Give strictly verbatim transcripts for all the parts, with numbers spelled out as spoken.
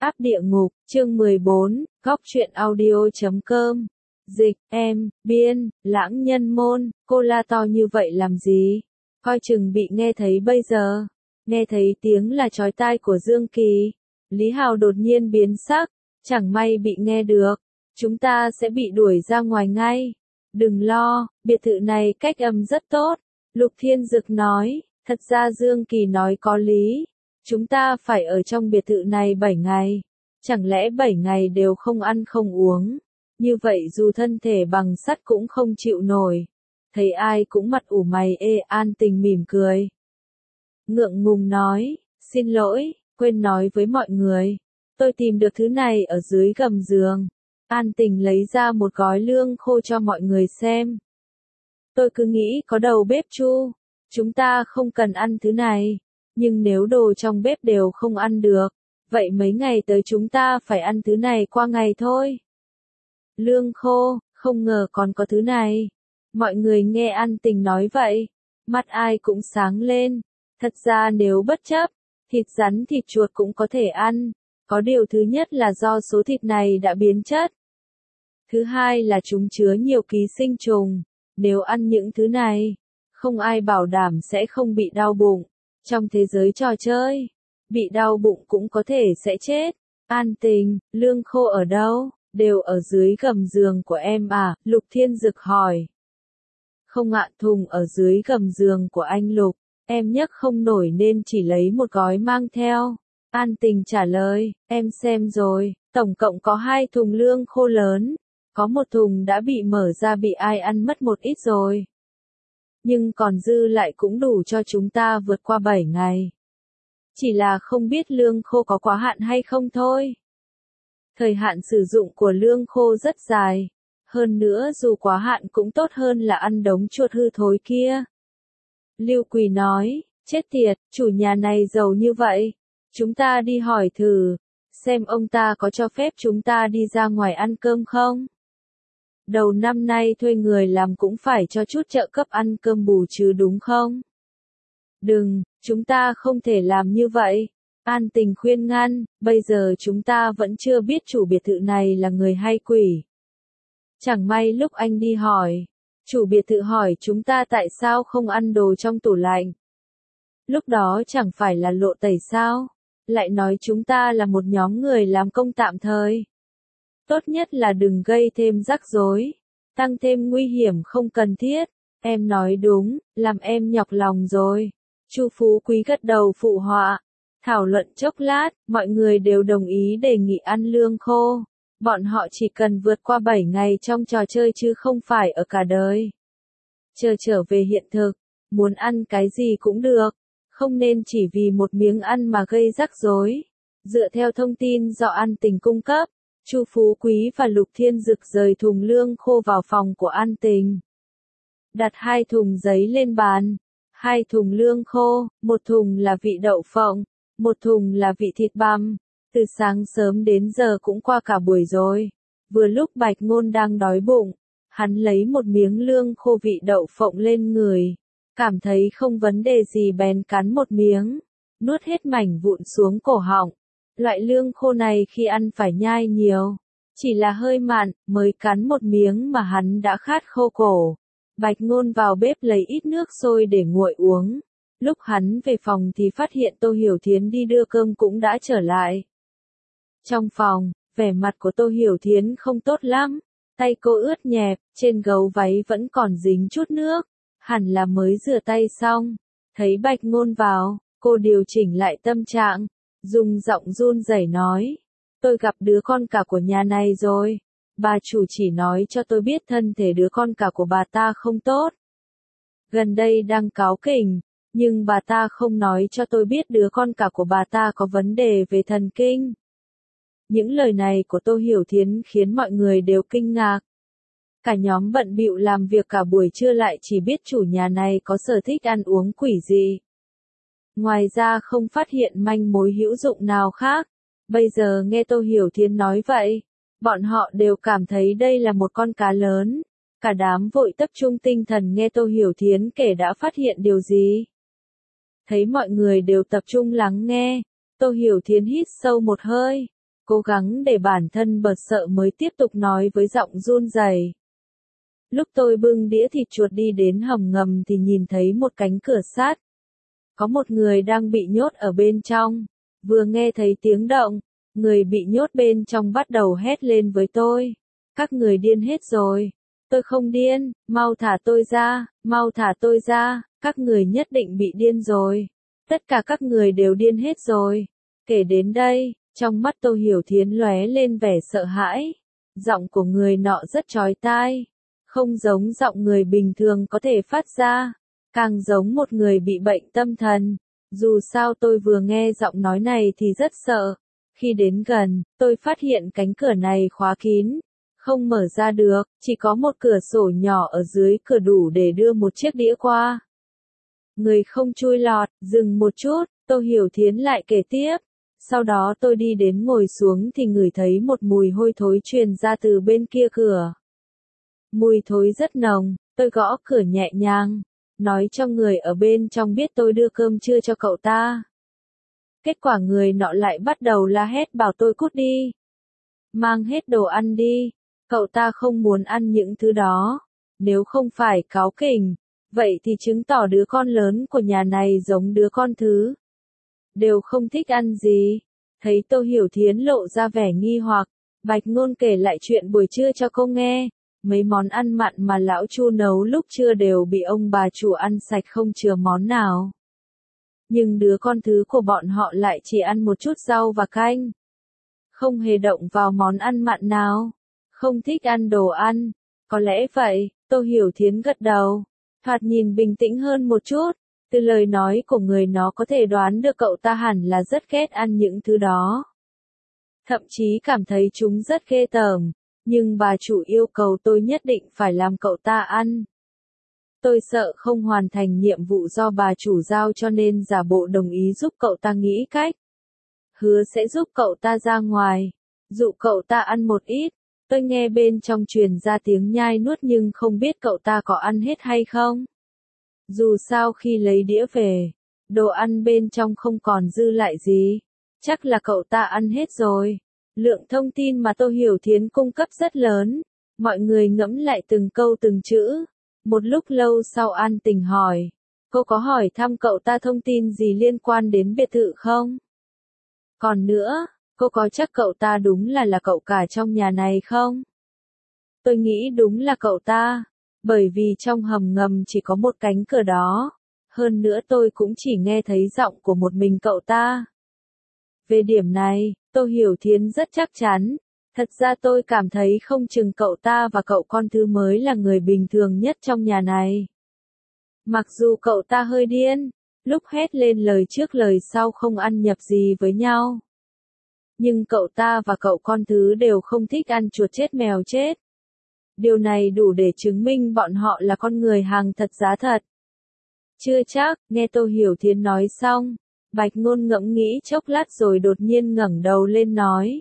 Áp địa ngục, chương mười bốn, góc truyện audio chấm com. Dịch, em, biên, lãng nhân môn, cô la to như vậy làm gì? Coi chừng bị nghe thấy bây giờ. Nghe thấy tiếng là chói tai của Dương Kỳ. Lý Hào đột nhiên biến sắc, chẳng may bị nghe được. Chúng ta sẽ bị đuổi ra ngoài ngay. Đừng lo, biệt thự này cách âm rất tốt. Lục Thiên Dực nói, thật ra Dương Kỳ nói có lý. Chúng ta phải ở trong biệt thự này bảy ngày. Chẳng lẽ bảy ngày đều không ăn không uống? Như vậy dù thân thể bằng sắt cũng không chịu nổi. Thấy ai cũng mặt ủ mày ê. An Tình mỉm cười. Ngượng ngùng nói, xin lỗi, quên nói với mọi người. Tôi tìm được thứ này ở dưới gầm giường. An Tình lấy ra một gói lương khô cho mọi người xem. Tôi cứ nghĩ có đầu bếp Chu. Chúng ta không cần ăn thứ này. Nhưng nếu đồ trong bếp đều không ăn được, vậy mấy ngày tới chúng ta phải ăn thứ này qua ngày thôi. Lương khô, không ngờ còn có thứ này. Mọi người nghe An Tình nói vậy, mắt ai cũng sáng lên. Thật ra nếu bất chấp, thịt rắn thịt chuột cũng có thể ăn. Có điều thứ nhất là do số thịt này đã biến chất. Thứ hai là chúng chứa nhiều ký sinh trùng. Nếu ăn những thứ này, không ai bảo đảm sẽ không bị đau bụng. Trong thế giới trò chơi, bị đau bụng cũng có thể sẽ chết. An Tình, lương khô ở đâu? Đều ở dưới gầm giường của em à? Lục Thiên Dực hỏi. Không ạ, thùng ở dưới gầm giường của anh Lục. Em nhấc không nổi nên chỉ lấy một gói mang theo. An Tình trả lời, em xem rồi, tổng cộng có hai thùng lương khô lớn. Có một thùng đã bị mở ra bị ai ăn mất một ít rồi. Nhưng còn dư lại cũng đủ cho chúng ta vượt qua bảy ngày. Chỉ là không biết lương khô có quá hạn hay không thôi. Thời hạn sử dụng của lương khô rất dài. Hơn nữa dù quá hạn cũng tốt hơn là ăn đống chuột hư thối kia. Lưu Quỳ nói, chết tiệt, chủ nhà này giàu như vậy. Chúng ta đi hỏi thử, xem ông ta có cho phép chúng ta đi ra ngoài ăn cơm không? Đầu năm nay thuê người làm cũng phải cho chút trợ cấp ăn cơm bù chứ đúng không? Đừng, chúng ta không thể làm như vậy. An Tình khuyên ngăn, bây giờ chúng ta vẫn chưa biết chủ biệt thự này là người hay quỷ. Chẳng may lúc anh đi hỏi, chủ biệt thự hỏi chúng ta tại sao không ăn đồ trong tủ lạnh. Lúc đó chẳng phải là lộ tẩy sao? Lại nói chúng ta là một nhóm người làm công tạm thời. Tốt nhất là đừng gây thêm rắc rối, tăng thêm nguy hiểm không cần thiết. Em nói đúng, làm em nhọc lòng rồi. Chu Phú Quý gật đầu phụ họa. Thảo luận chốc lát, mọi người đều đồng ý đề nghị ăn lương khô. Bọn họ chỉ cần vượt qua bảy ngày trong trò chơi chứ không phải ở cả đời. Chờ trở về hiện thực, muốn ăn cái gì cũng được, không nên chỉ vì một miếng ăn mà gây rắc rối. Dựa theo thông tin do An Tình cung cấp, Chu Phú Quý và Lục Thiên Dực rời thùng lương khô vào phòng của An Tình. Đặt hai thùng giấy lên bàn. Hai thùng lương khô, một thùng là vị đậu phộng, một thùng là vị thịt băm. Từ sáng sớm đến giờ cũng qua cả buổi rồi. Vừa lúc Bạch Ngôn đang đói bụng, hắn lấy một miếng lương khô vị đậu phộng lên người. Cảm thấy không vấn đề gì bèn cắn một miếng, nuốt hết mảnh vụn xuống cổ họng. Loại lương khô này khi ăn phải nhai nhiều, chỉ là hơi mặn, mới cắn một miếng mà hắn đã khát khô cổ. Bạch Ngôn vào bếp lấy ít nước sôi để nguội uống. Lúc hắn về phòng thì phát hiện Tô Hiểu Thiến đi đưa cơm cũng đã trở lại. Trong phòng, vẻ mặt của Tô Hiểu Thiến không tốt lắm. Tay cô ướt nhẹp, trên gấu váy vẫn còn dính chút nước. Hẳn là mới rửa tay xong. Thấy Bạch Ngôn vào, cô điều chỉnh lại tâm trạng, dùng giọng run rẩy nói. Tôi gặp đứa con cả của nhà này rồi. Bà chủ chỉ nói cho tôi biết thân thể đứa con cả của bà ta không tốt. Gần đây đang cáu kỉnh, nhưng bà ta không nói cho tôi biết đứa con cả của bà ta có vấn đề về thần kinh. Những lời này của Tô Hiểu Thiến khiến mọi người đều kinh ngạc. Cả nhóm bận bịu làm việc cả buổi trưa lại chỉ biết chủ nhà này có sở thích ăn uống quỷ dị. Ngoài ra không phát hiện manh mối hữu dụng nào khác. Bây giờ nghe Tô Hiểu Thiến nói vậy, bọn họ đều cảm thấy đây là một con cá lớn. Cả đám vội tập trung tinh thần nghe Tô Hiểu Thiến kể đã phát hiện điều gì. Thấy mọi người đều tập trung lắng nghe, Tô Hiểu Thiến hít sâu một hơi. cố gắng để bản thân bật sợ mới tiếp tục nói với giọng run rẩy. Lúc tôi bưng đĩa thịt chuột đi đến hầm ngầm thì nhìn thấy một cánh cửa sắt. Có một người đang bị nhốt ở bên trong. Vừa nghe thấy tiếng động, người bị nhốt bên trong bắt đầu hét lên với tôi. Các người điên hết rồi. Tôi không điên, mau thả tôi ra, mau thả tôi ra, các người nhất định bị điên rồi. Tất cả các người đều điên hết rồi. Kể đến đây, trong mắt Tô Hiểu Thiến lóe lên vẻ sợ hãi. Giọng của người nọ rất chói tai. Không giống giọng người bình thường có thể phát ra. Càng giống một người bị bệnh tâm thần. Dù sao tôi vừa nghe giọng nói này thì rất sợ. Khi đến gần, tôi phát hiện cánh cửa này khóa kín. Không mở ra được, chỉ có một cửa sổ nhỏ ở dưới cửa đủ để đưa một chiếc đĩa qua. Người không chui lọt, dừng một chút, Tô Hiểu Thiến lại kể tiếp. Sau đó tôi đi đến ngồi xuống thì ngửi thấy một mùi hôi thối truyền ra từ bên kia cửa. Mùi thối rất nồng, tôi gõ cửa nhẹ nhàng, nói cho người ở bên trong biết tôi đưa cơm trưa cho cậu ta. Kết quả người nọ lại bắt đầu la hét bảo tôi cút đi. Mang hết đồ ăn đi, cậu ta không muốn ăn những thứ đó. Nếu không phải cáu kỉnh, vậy thì chứng tỏ đứa con lớn của nhà này giống đứa con thứ. Đều không thích ăn gì. Thấy Tô Hiểu Thiến lộ ra vẻ nghi hoặc, Bạch Ngôn kể lại chuyện buổi trưa cho cô nghe. Mấy món ăn mặn mà lão Chu nấu lúc trưa đều bị ông bà chủ ăn sạch không chừa món nào. Nhưng đứa con thứ của bọn họ lại chỉ ăn một chút rau và canh. Không hề động vào món ăn mặn nào. Không thích ăn đồ ăn. Có lẽ vậy, Tô Hiểu Thiến gật đầu. Thoạt nhìn bình tĩnh hơn một chút. Từ lời nói của người nó có thể đoán được cậu ta hẳn là rất ghét ăn những thứ đó. Thậm chí cảm thấy chúng rất ghê tởm. Nhưng bà chủ yêu cầu tôi nhất định phải làm cậu ta ăn. Tôi sợ không hoàn thành nhiệm vụ do bà chủ giao cho nên giả bộ đồng ý giúp cậu ta nghĩ cách. Hứa sẽ giúp cậu ta ra ngoài, dụ cậu ta ăn một ít. Tôi nghe bên trong truyền ra tiếng nhai nuốt nhưng không biết cậu ta có ăn hết hay không. Dù sao khi lấy đĩa về, đồ ăn bên trong không còn dư lại gì. Chắc là cậu ta ăn hết rồi. Lượng thông tin mà Tô Hiểu Thiến cung cấp rất lớn. Mọi người ngẫm lại từng câu từng chữ. Một lúc lâu sau An Tình hỏi. Cô có hỏi thăm cậu ta thông tin gì liên quan đến biệt thự không? Còn nữa, cô có chắc cậu ta đúng là là cậu cả trong nhà này không? Tôi nghĩ đúng là cậu ta. Bởi vì trong hầm ngầm chỉ có một cánh cửa đó. Hơn nữa tôi cũng chỉ nghe thấy giọng của một mình cậu ta. Về điểm này, Tô Hiểu Thiến rất chắc chắn. Thật ra tôi cảm thấy không chừng cậu ta và cậu con thứ mới là người bình thường nhất trong nhà này. Mặc dù cậu ta hơi điên, lúc hét lên lời trước lời sau không ăn nhập gì với nhau. Nhưng cậu ta và cậu con thứ đều không thích ăn chuột chết mèo chết. Điều này đủ để chứng minh bọn họ là con người hàng thật giá thật. Chưa chắc, nghe Tô Hiểu Thiến nói xong, Bạch Ngôn ngẫm nghĩ chốc lát rồi đột nhiên ngẩng đầu lên nói.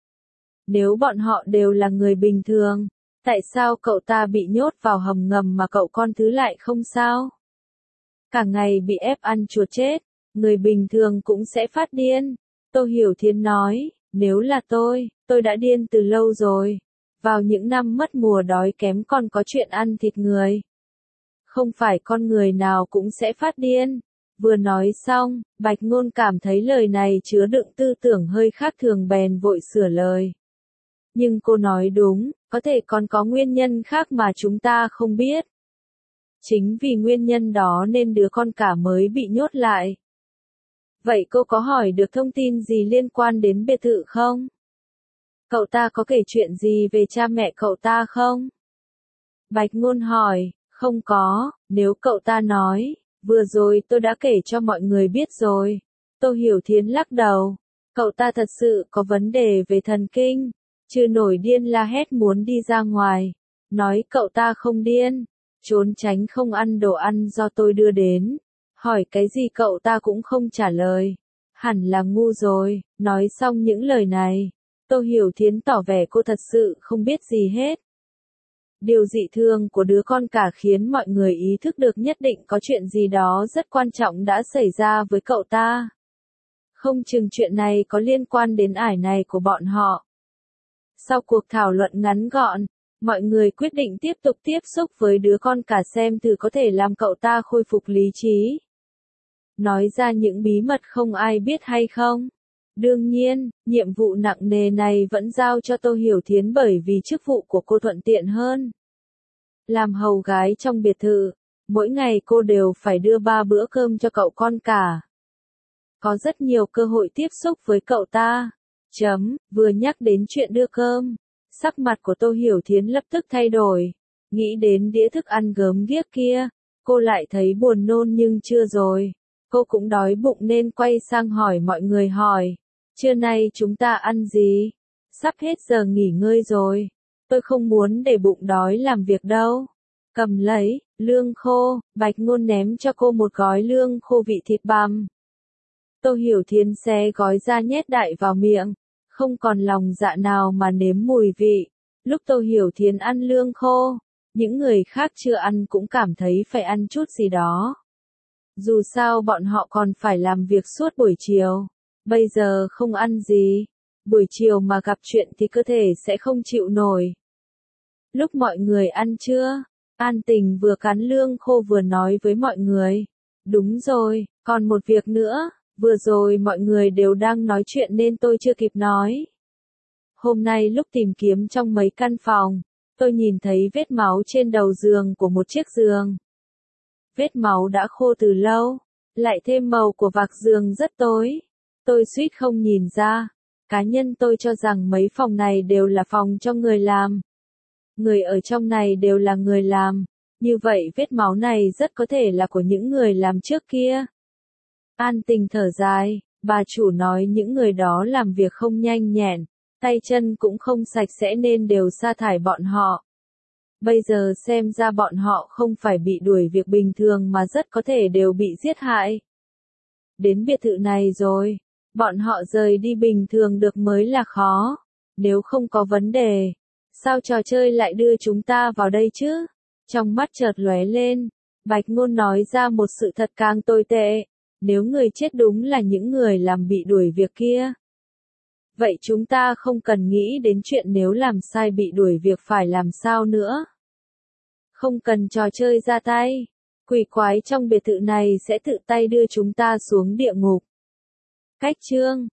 Nếu bọn họ đều là người bình thường, tại sao cậu ta bị nhốt vào hầm ngầm mà cậu con thứ lại không sao? Cả ngày bị ép ăn chuột chết, người bình thường cũng sẽ phát điên. Tô Hiểu Thiến nói, nếu là tôi, tôi đã điên từ lâu rồi. Vào những năm mất mùa đói kém còn có chuyện ăn thịt người. Không phải con người nào cũng sẽ phát điên. Vừa nói xong, Bạch Ngôn cảm thấy lời này chứa đựng tư tưởng hơi khác thường bèn vội sửa lời. Nhưng cô nói đúng, có thể còn có nguyên nhân khác mà chúng ta không biết. Chính vì nguyên nhân đó nên đứa con cả mới bị nhốt lại. Vậy cô có hỏi được thông tin gì liên quan đến biệt thự không? Cậu ta có kể chuyện gì về cha mẹ cậu ta không? Bạch Ngôn hỏi, không có, nếu cậu ta nói, vừa rồi tôi đã kể cho mọi người biết rồi. Tô Hiểu Thiến lắc đầu, cậu ta thật sự có vấn đề về thần kinh, chưa nổi điên la hét muốn đi ra ngoài. Nói cậu ta không điên, trốn tránh không ăn đồ ăn do tôi đưa đến. Hỏi cái gì cậu ta cũng không trả lời. Hẳn là ngu rồi, nói xong những lời này. Tô Hiểu Thiến tỏ vẻ cô thật sự không biết gì hết. Điều dị thường của đứa con cả khiến mọi người ý thức được nhất định có chuyện gì đó rất quan trọng đã xảy ra với cậu ta. Không chừng chuyện này có liên quan đến ải này của bọn họ. Sau cuộc thảo luận ngắn gọn, mọi người quyết định tiếp tục tiếp xúc với đứa con cả xem thử có thể làm cậu ta khôi phục lý trí. Nói ra những bí mật không ai biết hay không? Đương nhiên, nhiệm vụ nặng nề này vẫn giao cho Tô Hiểu Thiến bởi vì chức vụ của cô thuận tiện hơn. Làm hầu gái trong biệt thự, mỗi ngày cô đều phải đưa ba bữa cơm cho cậu con cả. Có rất nhiều cơ hội tiếp xúc với cậu ta. Chấm, vừa nhắc đến chuyện đưa cơm, sắc mặt của Tô Hiểu Thiến lập tức thay đổi. Nghĩ đến đĩa thức ăn gớm ghiếc kia, cô lại thấy buồn nôn nhưng chưa rồi. Cô cũng đói bụng nên quay sang hỏi mọi người hỏi. Trưa nay chúng ta ăn gì? Sắp hết giờ nghỉ ngơi rồi. Tôi không muốn để bụng đói làm việc đâu. Cầm lấy, lương khô, Bạch Ngôn ném cho cô một gói lương khô vị thịt bằm. Tô Hiểu Thiến xé gói ra nhét đại vào miệng, không còn lòng dạ nào mà nếm mùi vị. Lúc Tô Hiểu Thiến ăn lương khô, những người khác chưa ăn cũng cảm thấy phải ăn chút gì đó. Dù sao bọn họ còn phải làm việc suốt buổi chiều, bây giờ không ăn gì, buổi chiều mà gặp chuyện thì cơ thể sẽ không chịu nổi. Lúc mọi người ăn trưa, An Tình vừa cắn lương khô vừa nói với mọi người. Đúng rồi, còn một việc nữa, vừa rồi mọi người đều đang nói chuyện nên tôi chưa kịp nói. Hôm nay lúc tìm kiếm trong mấy căn phòng, tôi nhìn thấy vết máu trên đầu giường của một chiếc giường. Vết máu đã khô từ lâu, lại thêm màu của vạc giường rất tối. Tôi suýt không nhìn ra. Cá nhân tôi cho rằng mấy phòng này đều là phòng cho người làm. Người ở trong này đều là người làm. Như vậy vết máu này rất có thể là của những người làm trước kia. An Tình thở dài, bà chủ nói những người đó làm việc không nhanh nhẹn, tay chân cũng không sạch sẽ nên đều sa thải bọn họ. Bây giờ xem ra bọn họ không phải bị đuổi việc bình thường mà rất có thể đều bị giết hại. Đến biệt thự này rồi, bọn họ rời đi bình thường được mới là khó. Nếu không có vấn đề, sao trò chơi lại đưa chúng ta vào đây chứ? Trong mắt chợt lóe lên, Bạch Ngôn nói ra một sự thật càng tồi tệ. Nếu người chết đúng là những người làm bị đuổi việc kia, vậy chúng ta không cần nghĩ đến chuyện nếu làm sai bị đuổi việc phải làm sao nữa. Không cần trò chơi ra tay. Quỷ quái trong biệt thự này sẽ tự tay đưa chúng ta xuống địa ngục. Cách chương